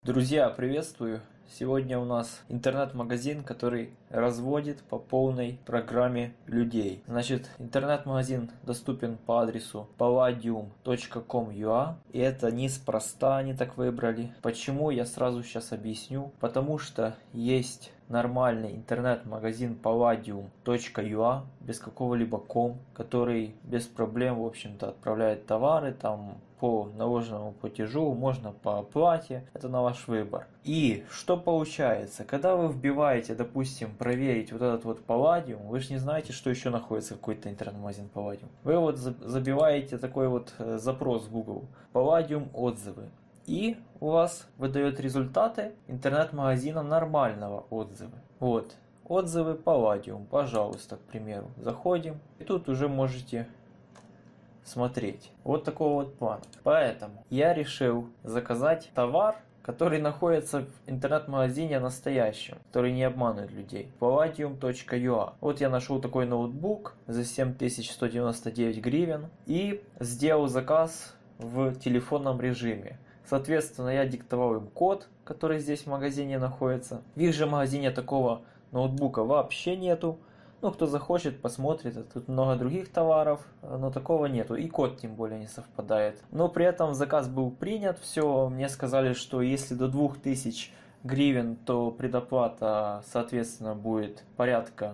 Друзья, приветствую! Сегодня у нас интернет-магазин, который разводит по полной программе людей. Значит, интернет-магазин доступен по адресу palladium.com.ua. И это неспроста они так выбрали. Почему, я сразу сейчас объясню. Потому что есть нормальный интернет-магазин palladium.ua без какого-либо ком, который без проблем, в общем-то, отправляет товары там по наложенному платежу, можно по оплате, это на ваш выбор. И что получается, когда вы вбиваете, допустим, проверить вот этот вот Palladium, вы же не знаете, что еще находится какой-то интернет-магазин Palladium. Вы вот забиваете такой вот запрос в Google, Palladium отзывы. И у вас выдает результаты интернет-магазина нормального отзывы. Вот, отзывы Palladium, пожалуйста, к примеру. Заходим, и тут уже можете смотреть. Вот такого вот плана. Поэтому я решил заказать товар, который находится в интернет-магазине настоящем, который не обманывает людей. Palladium.ua. Вот я нашел такой ноутбук за 7199 гривен и сделал заказ в телефонном режиме. Соответственно, я диктовал им код, который здесь в магазине находится. В их же магазине такого ноутбука вообще нету. Ну, кто захочет, посмотрит. Тут много других товаров, но такого нету. И код тем более не совпадает. Но при этом заказ был принят. Все, мне сказали, что если до 2000 гривен, то предоплата, соответственно, будет порядка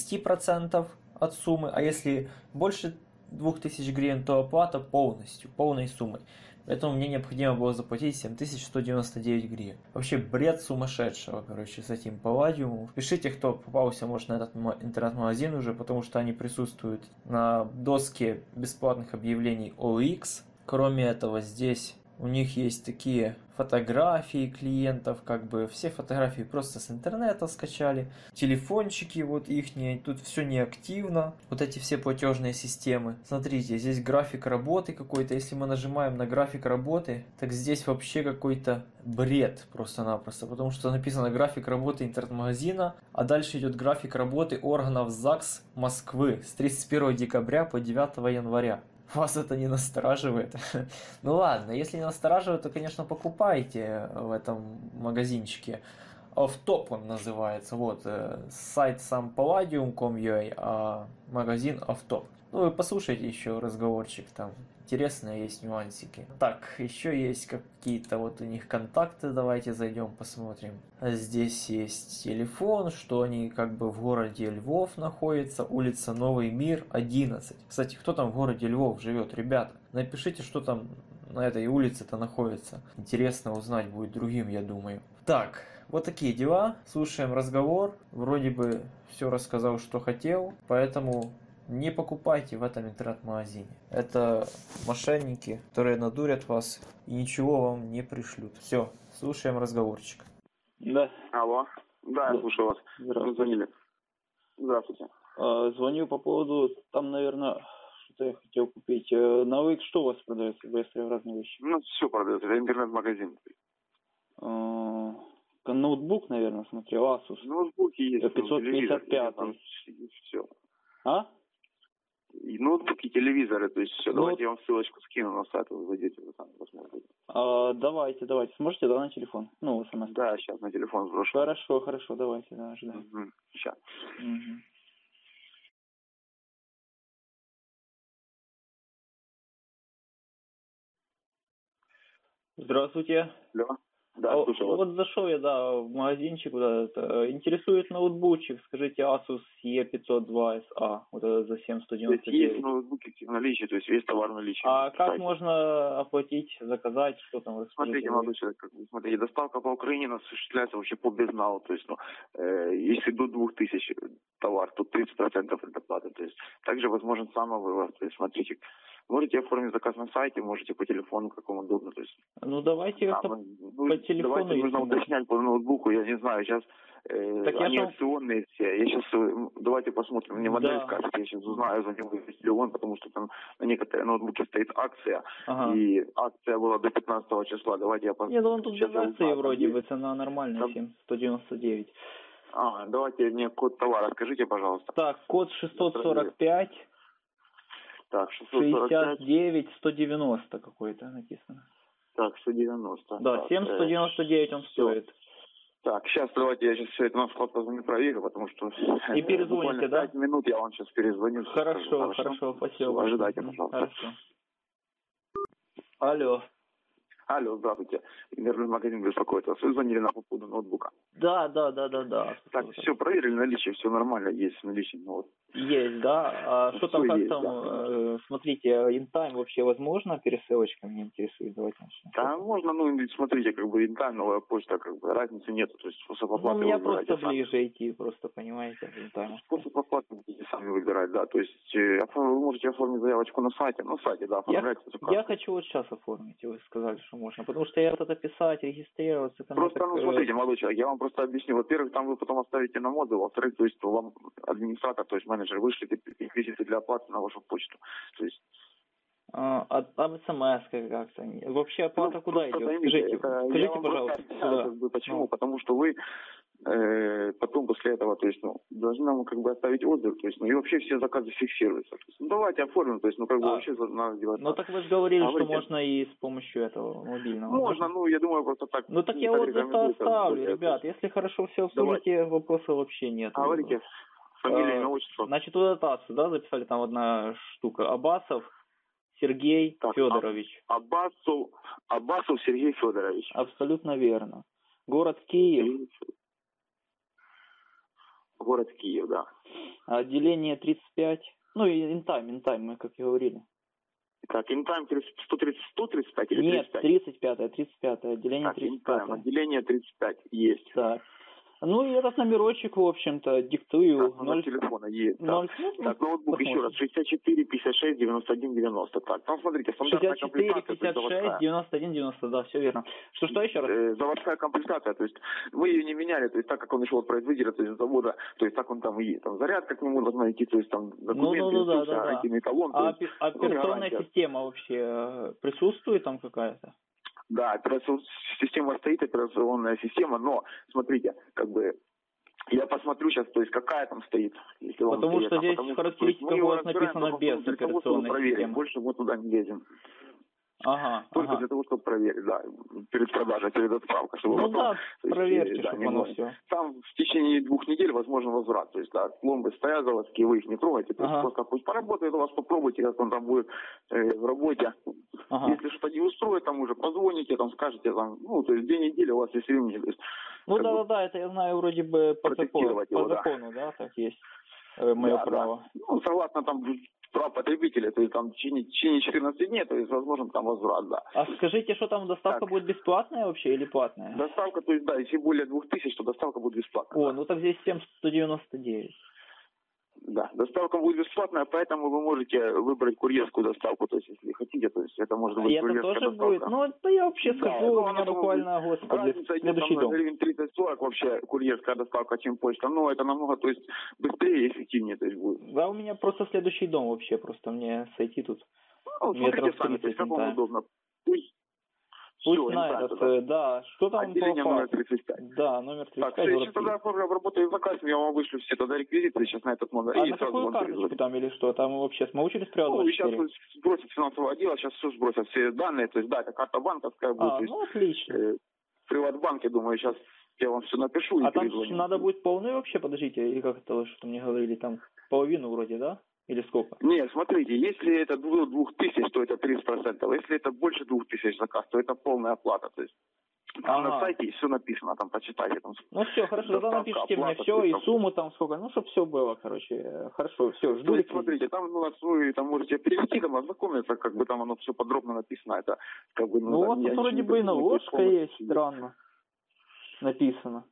30% от суммы. А если больше 2000 гривен, то оплата полностью, полной суммой. Поэтому мне необходимо было заплатить 7199 гривен. Вообще бред сумасшедшего, короче, с этим Palladium. Пишите, кто попался, может, на этот интернет-магазин уже, потому что они присутствуют на доске бесплатных объявлений OLX. Кроме этого, здесь у них есть такие фотографии клиентов, как бы все фотографии просто с интернета скачали. Телефончики вот ихние, тут все неактивно. Вот эти все платежные системы. Смотрите, здесь график работы какой-то. Если мы нажимаем на график работы, так здесь вообще какой-то бред просто-напросто. Потому что написано график работы интернет-магазина, а дальше идет график работы органов ЗАГС Москвы с 31 декабря по 9 января. Вас это не настораживает? Ну ладно, если не настораживает, то, конечно, покупайте в этом магазинчике. Офтоп он называется. Вот, сайт сам palladium.com.ua, а магазин Офтоп. Ну, вы послушайте еще разговорчик, там интересные есть нюансики. Так, еще есть какие-то вот у них контакты, давайте зайдем посмотрим. Здесь есть телефон, что они как бы в городе Львов находятся, улица Новый Мир, 11. Кстати, кто там в городе Львов живет, ребята? Напишите, что там на этой улице-то находится. Интересно узнать будет другим, я думаю. Так, вот такие дела. Слушаем разговор. Вроде бы все рассказал, что хотел, поэтому не покупайте в этом интернет-магазине. Это мошенники, которые надурят вас и ничего вам не пришлют. Все, слушаем разговорчик. Да. Алло. Да, я слушаю вас. Здравствуйте. Звонили. Здравствуйте. Звоню по поводу, там, наверное, что-то я хотел купить. На OLX что у вас продается, если разные вещи? Ну, все продается, это интернет-магазин. Ноутбук, наверное, смотрел, Asus. Ноутбуки есть. 555. Все. А? И ноутбуки, телевизоры, то есть все. Ну, давайте я вам ссылочку скину на сайт, вы зайдете, вы сами посмотрите. Давайте. Сможете, да, на телефон? Ну, смс. Да, сейчас на телефон сброшу. Хорошо, давайте, да, ожидаем. Угу. Сейчас. Угу. Здравствуйте. Алло. Да, слушаю вас. Вот зашел я, в магазинчик куда-то. Интересует ноутбучик, скажите, Asus E502SA, вот это за 7199. То есть ноутбуки в наличии, то есть весь товар в наличии. А как можно оплатить, заказать, что там? Смотрите, молодой человек, смотрите, доставка по Украине осуществляется вообще по безналу, то есть, если до 2000 товар, то 30% предоплаты, то есть, также возможен самовывоз, то есть, смотрите, можете оформить заказ на сайте, можете по телефону, как вам удобно, то есть. Ну, давайте по телефону. Давайте нужно уточнять по ноутбуку, я не знаю, сейчас они акционные все. Я сейчас, давайте посмотрим, мне модель скажет, я сейчас узнаю за него весь миллион, потому что там на некоторые ноутбуки стоит акция, и акция была до 15 числа, давайте я посмотрю. Нет, он тут без акции вроде бы, цена нормальная, 7199. Давайте мне код товара скажите, пожалуйста. Так, код 645. Так, 645. 69 190 какой-то написано. Так, 190. Да, Так, 7199 он всё. стоит. Так, сейчас давайте я сейчас все это на вход позвоню, проверю, потому что... И перезвоните, буквально да? 5 минут я вам сейчас перезвоню. всё Хорошо, скажу, хорошо, спасибо Всё, большое. ожидайте, пожалуйста. Хорошо. Алло. Алло, здравствуйте. Интернет-магазин беспокоит вас. Вы звонили на поводу ноутбука. Да. Так, все проверили наличие, все нормально, есть наличие. Ну, вот. Есть, да. А что там, Всё как есть, там, да. смотрите, InTime вообще возможно? Пересылочка меня интересует. Давайте начнем. Да, можно, ну, смотрите, как бы InTime, новая почта, как бы разницы нет. То есть способ Ну, оплаты мне вы просто выбираете сами. ближе идти, просто, понимаете, InTime. Способ оплаты будете сами выбирать, да. То есть вы можете оформить заявочку на сайте. На сайте, да, оформляйте заказ. Я хочу вот сейчас оформить, вы сказали, что можно. Потому что я вот это писать, регистрироваться... это Просто, так, ну, смотрите, молодой человек, я вам просто объясню. Во-первых, там вы потом оставите нам отзыв, во-вторых, то есть вам администратор, то есть менеджер вышлет реквизиты для оплаты на вашу почту. То есть... Там смс как-то. Вообще оплата куда идет? Поймите, Скажите, пожалуйста, куда? Как бы, почему? Потому что вы потом после этого, то есть, ну, должны нам как бы оставить отзыв, то есть, ну, и вообще все заказы фиксируются. То есть, ну, давайте оформим, то есть, ну, как бы вообще надо делать. Ну, так вы же говорили, Говорите. что можно и с помощью этого мобильного. Можно, ну, я думаю, просто так. Ну, так я так отзыв рекомендую, оставлю, как бы, ребят. Если хорошо все обслужите, вопросов вообще нет. Говорите, фамилия, имя, отчество. Значит, вот это, да, записали там одна штука. Абасов Сергей Федорович. Абасов Сергей Федорович. Абсолютно верно. Город Киев. Город Киев, да. Отделение 35. Ну и InTime, мы как и говорили. Так, InTime 135 или Нет, 35? 35, отделение Так, 35. InTime, отделение 35 есть. Так. Ну и этот номерочек, в общем-то, диктую. Так, номер телефона есть. Так, 0, так, ноутбук еще раз, 64 56 91 90. Так, там смотрите, стандартная 64, комплектация. 56, 91, 90, да, все верно. Что еще раз? Заводская комплектация, то есть вы ее не меняли, то есть так как он шел от производителя, то есть завода, то есть так он там и есть. Там зарядка к нему должна идти, то есть там документы, инструкция, гарантийный талон. Операционная система вообще присутствует там какая-то? Да, система стоит, операционная система, но, смотрите, как бы, я посмотрю сейчас, то есть, какая там стоит. Если вам потому что здесь потому в характеристиках у вас написано без операционной системы. Больше мы туда не лезем. Ага. Только для того, чтобы проверить, да, перед продажей, перед отправкой. Чтобы ну потом, да, проверьте, да, чтобы оно все. Там в течение 2 недель возможен возврат. То есть, да, пломбы стоят заводские, вы их не трогаете. То есть, просто пусть поработает у вас, попробуйте, как он там будет в работе. Если что-то не устроит, там уже позвоните, там скажете, там, ну, то есть 2 недели у вас есть времени. То есть, ну да, это я знаю вроде бы по закону, да, так есть мое право. Да. Ну, согласно там прав потребителя, то есть там в течение 14 дней, то есть возможен там возврат, да. А скажите, что там доставка будет бесплатная вообще или платная? Доставка, то есть, да, если более 2000, то доставка будет бесплатная. О, ну так здесь 7199. Да, доставка будет бесплатная, поэтому вы можете выбрать курьерскую доставку, то есть, если хотите, то есть, это может быть курьерская доставка. Это тоже будет? Ну, это я вообще схожу, у меня буквально, господи, следующий дом. Гривен 30-40 вообще курьерская доставка, чем почта, но это намного, то есть, быстрее и эффективнее, то есть, будет. Да, у меня просто следующий дом вообще, просто мне сойти тут. Ну, смотрите сами, то есть, как вам удобно. Пусть на этот, да, что там отделение по номер 35. Да, номер 35. Так, сейчас тогда обработаю заказ, я вам вышлю все тогда реквизиты сейчас на этот номер. А на какую карточку там или что? Там вообще мы через приват24? Ну, сейчас сбросят финансового отдела, сейчас все сбросят, все данные, то есть, да, это карта банковская будет. Ну, отлично. Приватбанк, я думаю, сейчас я вам все напишу и там перезвоню. надо будет полный вообще, подождите, или как это, что мне говорили, там половину вроде, да? Или сколько? Нет, смотрите, если это до 2000, то это 30%. Если это больше 2000 заказ, то это полная оплата. То есть там на сайте все написано, там почитайте. Там, ну все, хорошо, тогда напишите мне все, и сумму там сколько, ну чтобы все было, короче. Хорошо, все, жду. То есть, смотрите, там у нас вы там можете перевести, там ознакомиться, как бы там оно все подробно написано. Это как бы, ну у вас тут вроде бы и наложка есть, странно. Написано.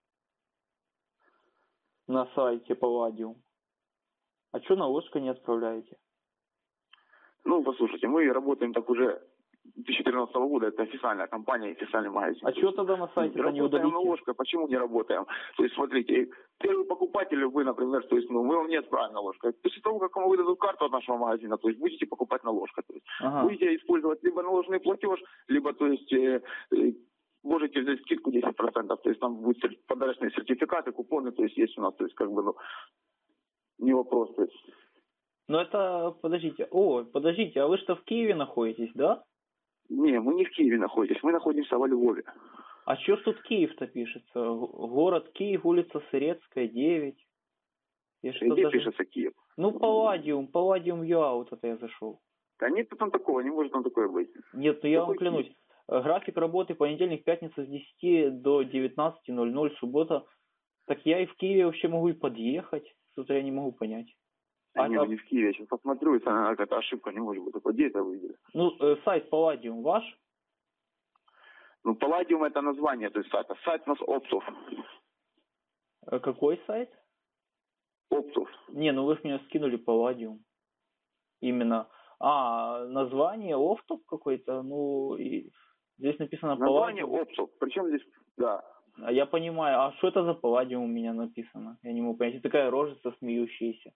На сайте Palladium. А что наложка не отправляете? Ну, послушайте, мы работаем так уже 2013 года, это официальная компания, официальный магазин. А что тогда на сайте-то не удалите? Наложка, почему не работаем? То есть, смотрите, первый покупатель вы, например, то есть, ну, мы вам не отправим наложку. После того, как вам выдадут карту от нашего магазина, то есть, будете покупать наложку. То есть, будете использовать либо наложенный платеж, либо, то есть, можете взять скидку 10%, то есть, там будут подарочные сертификаты, купоны, то есть, есть у нас, то есть, как бы, ну, не вопрос, то есть. Ну это, подождите, а вы что в Киеве находитесь, да? Не, мы не в Киеве находимся, мы находимся во Львове. А что ж тут Киев-то пишется? Город Киев, улица Сырецкая, 9. Я что Где даже... пишется Киев? Ну, Палладиум ЮА, вот это я зашел. Да нет там такого, не может там такое быть. Нет, ну я вам Какой клянусь. График работы понедельник, пятница с 10 до 19:00, суббота. Так я и в Киеве вообще могу и подъехать. Что-то я не могу понять. Да не, не в Киеве, я сейчас посмотрю, если она какая-то ошибка, не может быть. Где это вы видели? Ну, сайт Палладиум ваш? Ну, Палладиум это название, то есть сайта. Сайт у нас Оптов. Какой сайт? Оптов. Не, ну вы ж мне скинули Палладиум. Именно. Название Оптов какой-то, ну, и здесь написано Название Палладиум. Оптов. Причем здесь, да. Я понимаю, а что это за Палладиум у меня написано? Я не могу понять. И такая рожица смеющаяся.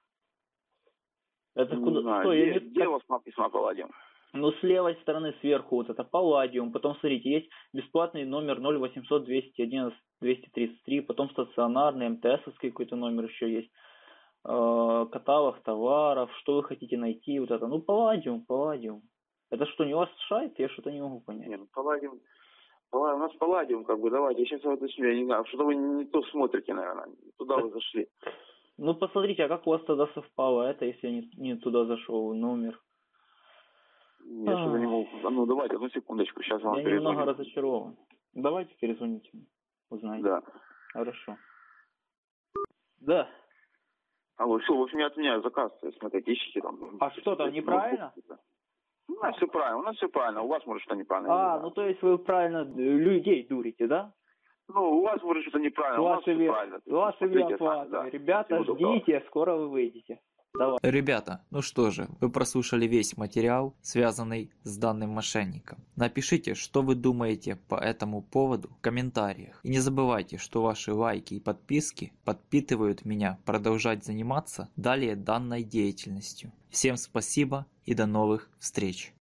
Это Не куда? знаю, Что, я где, не... где у вас написано Палладиум? Ну, с левой стороны сверху вот это Палладиум. Потом, смотрите, есть бесплатный номер 0800 211 233. Потом стационарный, МТСовский какой-то номер еще есть. Каталог товаров, что вы хотите найти, вот это. Ну, Палладиум. Это что, не у вас сайт? Я что-то не могу понять. Нет, ну, Палладиум. У нас Палладиум, как бы, давайте, я сейчас уточню, я не знаю, что-то вы не то смотрите, наверное, туда вы зашли. Ну, посмотрите, а как у вас тогда совпало это, если я не туда зашел, номер? Я что-то не могу. Ну, давайте, одну секундочку, сейчас вам Я перезвоню. немного разочарован. Давайте перезвоните мне, узнаете. Да. Хорошо. Да. Алло, все, в общем, я отменяю заказ, то есть, смотрите, ищите там. А что там, неправильно? У нас все правильно, у вас, может, что неправильно. Ну то есть вы правильно людей дурите, да? Ну, у вас, может, что-то неправильно, у нас все правильно. Ваши виаплаты. Ребята, ждите, скоро вы выйдете. Давай. Ребята, ну что же, вы прослушали весь материал, связанный с данным мошенником. Напишите, что вы думаете по этому поводу в комментариях. И не забывайте, что ваши лайки и подписки подпитывают меня продолжать заниматься далее данной деятельностью. Всем спасибо и до новых встреч.